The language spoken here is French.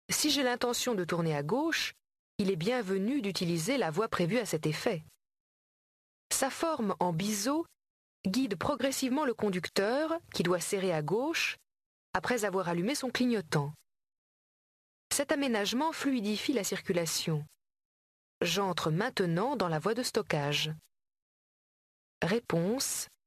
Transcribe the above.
Si j'ai l'intention de tourner à gauche, il est bienvenu d'utiliser la voie prévue à cet effet. Sa forme en biseau guide progressivement le conducteur, qui doit serrer à gauche, après avoir allumé son clignotant. Cet aménagement fluidifie la circulation. J'entre maintenant dans la voie de stockage. Réponse